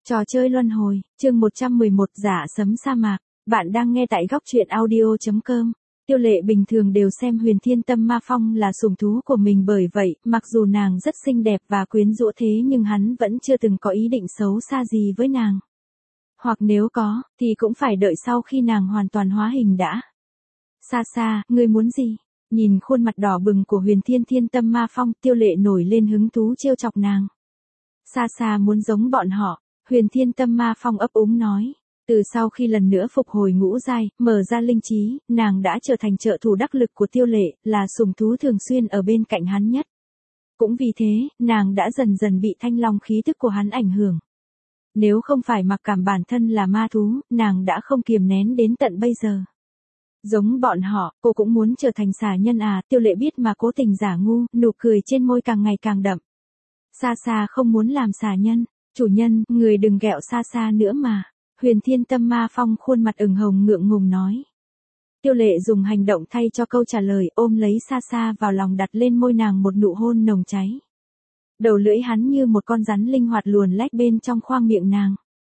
Trò chơi luân hồi, chương 111 giả sấm sa mạc. Bạn đang nghe tại góc truyện audio.com. Tiêu Lệ bình thường đều xem Huyền Thiên Tâm Ma Phong là sủng thú của mình, bởi vậy, mặc dù nàng rất xinh đẹp và quyến rũ thế nhưng hắn vẫn chưa từng có ý định xấu xa gì với nàng. Hoặc nếu có, thì cũng phải đợi sau khi nàng hoàn toàn hóa hình đã. Sa sa, ngươi muốn gì? Nhìn khuôn mặt đỏ bừng của Huyền Thiên Tâm Ma Phong, Tiêu Lệ nổi lên hứng thú trêu chọc nàng. Sa sa muốn giống bọn họ. Huyền Thiên Tâm Ma Phong ấp úng nói. Từ sau khi lần nữa phục hồi ngũ giai, mở ra linh trí, nàng đã trở thành trợ thủ đắc lực của Tiêu Lệ, là sủng thú thường xuyên ở bên cạnh hắn nhất. Cũng vì thế, nàng đã dần dần bị thanh long khí tức của hắn ảnh hưởng. Nếu không phải mặc cảm bản thân là ma thú, nàng đã không kiềm nén đến tận bây giờ. Giống bọn họ, cô cũng muốn trở thành xà nhân à? Tiêu Lệ biết mà cố tình giả ngu, nụ cười trên môi càng ngày càng đậm. Sa sa không muốn làm xà nhân. Chủ nhân, người đừng ghẹo Sa sa nữa mà. Huyền Thiên Tâm Ma Phong khuôn mặt ửng hồng ngượng ngùng nói. Tiêu Lệ dùng hành động thay cho câu trả lời, ôm lấy Sa sa vào lòng, đặt lên môi nàng một nụ hôn nồng cháy. Đầu lưỡi hắn như một con rắn linh hoạt luồn lách bên trong khoang miệng nàng.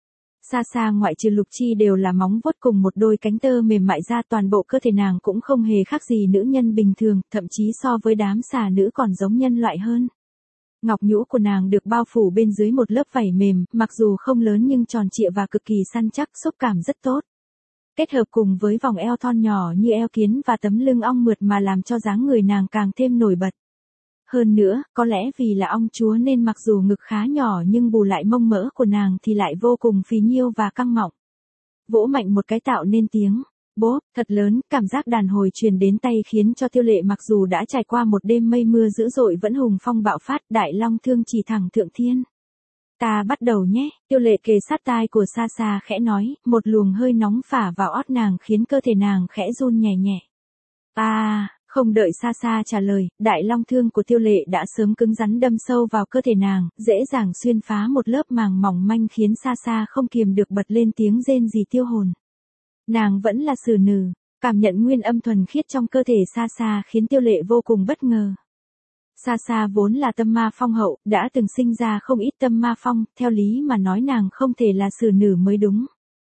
Sa sa ngoại trừ lục chi đều là móng vuốt cùng một đôi cánh tơ mềm mại ra, toàn bộ cơ thể nàng cũng không hề khác gì nữ nhân bình thường, thậm chí so với đám xà nữ còn giống nhân loại hơn. Ngọc nhũ của nàng được bao phủ bên dưới một lớp vảy mềm, mặc dù không lớn nhưng tròn trịa và cực kỳ săn chắc, xúc cảm rất tốt. Kết hợp cùng với vòng eo thon nhỏ như eo kiến và tấm lưng ong mượt mà làm cho dáng người nàng càng thêm nổi bật. Hơn nữa, có lẽ vì là ong chúa nên mặc dù ngực khá nhỏ nhưng bù lại mông mỡ của nàng thì lại vô cùng phì nhiêu và căng mọng. Vỗ mạnh một cái tạo nên tiếng bốp thật lớn, cảm giác đàn hồi truyền đến tai khiến cho Tiêu Lệ mặc dù đã trải qua một đêm mây mưa dữ dội vẫn hùng phong bạo phát, đại long thương chỉ thẳng thượng thiên. Ta bắt đầu nhé. Tiêu Lệ kề sát tai của Sa sa khẽ nói, một luồng hơi nóng phả vào ót nàng khiến cơ thể nàng khẽ run nhẹ nhẹ. Không đợi Sa sa trả lời, đại long thương của Tiêu Lệ đã sớm cứng rắn đâm sâu vào cơ thể nàng, dễ dàng xuyên phá một lớp màng mỏng manh khiến Sa sa không kiềm được bật lên tiếng rên rỉ tiêu hồn. Nàng vẫn là xử nữ, cảm nhận nguyên âm thuần khiết trong cơ thể Sa sa khiến Tiêu Lệ vô cùng bất ngờ. Sa sa vốn là tâm ma phong hậu, đã từng sinh ra không ít tâm ma phong, theo lý mà nói nàng không thể là xử nữ mới đúng.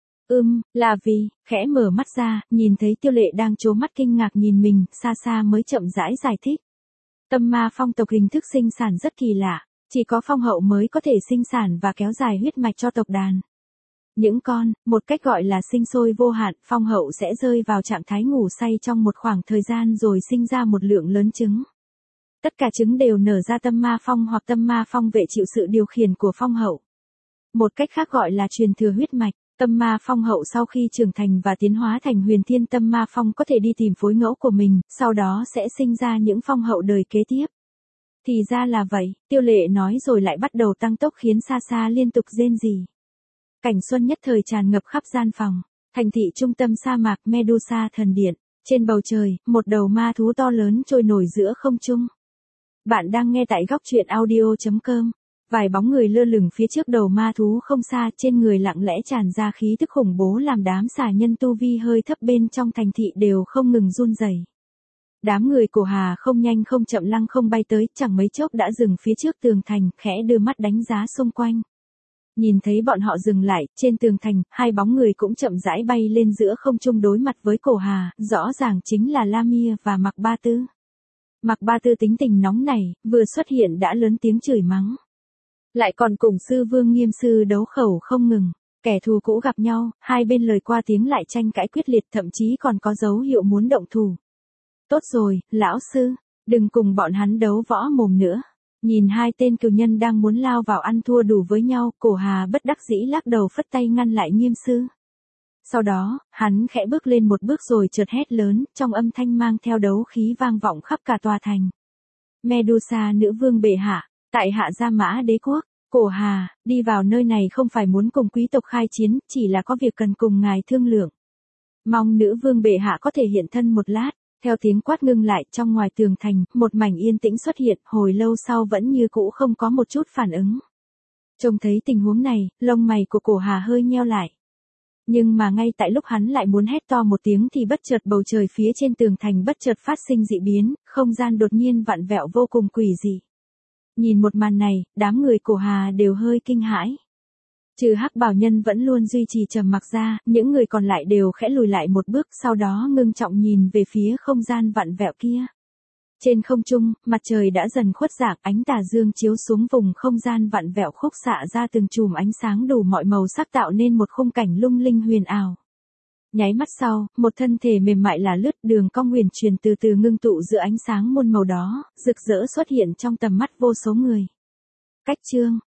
Là vì, khẽ mở mắt ra, nhìn thấy Tiêu Lệ đang trố mắt kinh ngạc nhìn mình, Sa sa mới chậm rãi giải thích. Tâm ma phong tộc hình thức sinh sản rất kỳ lạ, chỉ có phong hậu mới có thể sinh sản và kéo dài huyết mạch cho tộc đàn. Những con, một cách gọi là sinh sôi vô hạn, phong hậu sẽ rơi vào trạng thái ngủ say trong một khoảng thời gian rồi sinh ra một lượng lớn trứng. Tất cả trứng đều nở ra tâm ma phong hoặc tâm ma phong vệ chịu sự điều khiển của phong hậu. Một cách khác gọi là truyền thừa huyết mạch, tâm ma phong hậu sau khi trưởng thành và tiến hóa thành Huyền Thiên Tâm Ma Phong có thể đi tìm phối ngẫu của mình, sau đó sẽ sinh ra những phong hậu đời kế tiếp. Thì ra là vậy, Tiêu Lệ nói rồi lại bắt đầu tăng tốc khiến Sa sa liên tục rên rỉ. Cảnh xuân nhất thời tràn ngập khắp gian phòng. Thành thị trung tâm sa mạc Medusa thần điện. Trên bầu trời, một đầu ma thú to lớn trôi nổi giữa không trung. Bạn đang nghe tại góc truyện audio.com. Vài bóng người lơ lửng phía trước đầu ma thú không xa, trên người lặng lẽ tràn ra khí tức khủng bố làm đám xà nhân tu vi hơi thấp bên trong thành thị đều không ngừng run rẩy. Đám người Cổ Hà không nhanh không chậm lăng không bay tới, chẳng mấy chốc đã dừng phía trước tường thành, khẽ đưa mắt đánh giá xung quanh. Nhìn thấy bọn họ dừng lại, trên tường thành, hai bóng người cũng chậm rãi bay lên giữa không trung đối mặt với Cổ Hà, rõ ràng chính là Lamia và Mạc Ba Tư. Mạc Ba Tư tính tình nóng này, vừa xuất hiện đã lớn tiếng chửi mắng. Lại còn cùng sư vương Nghiêm sư đấu khẩu không ngừng, kẻ thù cũ gặp nhau, hai bên lời qua tiếng lại tranh cãi quyết liệt, thậm chí còn có dấu hiệu muốn động thủ. Tốt rồi, lão sư, đừng cùng bọn hắn đấu võ mồm nữa. Nhìn hai tên cừu nhân đang muốn lao vào ăn thua đủ với nhau, Cổ Hà bất đắc dĩ lắc đầu phất tay ngăn lại Nghiêm sư. Sau đó, hắn khẽ bước lên một bước rồi chợt hét lớn, trong âm thanh mang theo đấu khí vang vọng khắp cả tòa thành. Medusa nữ vương bệ hạ, tại hạ Gia Mã đế quốc, Cổ Hà, đi vào nơi này không phải muốn cùng quý tộc khai chiến, chỉ là có việc cần cùng ngài thương lượng. Mong nữ vương bệ hạ có thể hiện thân một lát. Theo tiếng quát ngưng lại, trong ngoài tường thành, một mảnh yên tĩnh xuất hiện, hồi lâu sau vẫn như cũ không có một chút phản ứng. Trông thấy tình huống này, lông mày của Cổ Hà hơi nheo lại. Nhưng mà ngay tại lúc hắn lại muốn hét to một tiếng thì bất chợt bầu trời phía trên tường thành bất chợt phát sinh dị biến, không gian đột nhiên vặn vẹo vô cùng quỷ dị. Nhìn một màn này, đám người Cổ Hà đều hơi kinh hãi. Trừ Hắc Bào Nhân vẫn luôn duy trì trầm mặc ra, những người còn lại đều khẽ lùi lại một bước, sau đó ngưng trọng nhìn về phía không gian vặn vẹo kia. Trên không trung, mặt trời đã dần khuất dạng, ánh tà dương chiếu xuống vùng không gian vặn vẹo khúc xạ ra từng chùm ánh sáng đủ mọi màu sắc tạo nên một khung cảnh lung linh huyền ảo. Nháy mắt sau, một thân thể mềm mại là lướt đường cong huyền truyền từ từ ngưng tụ giữa ánh sáng muôn màu đó, rực rỡ xuất hiện trong tầm mắt vô số người. Cách chương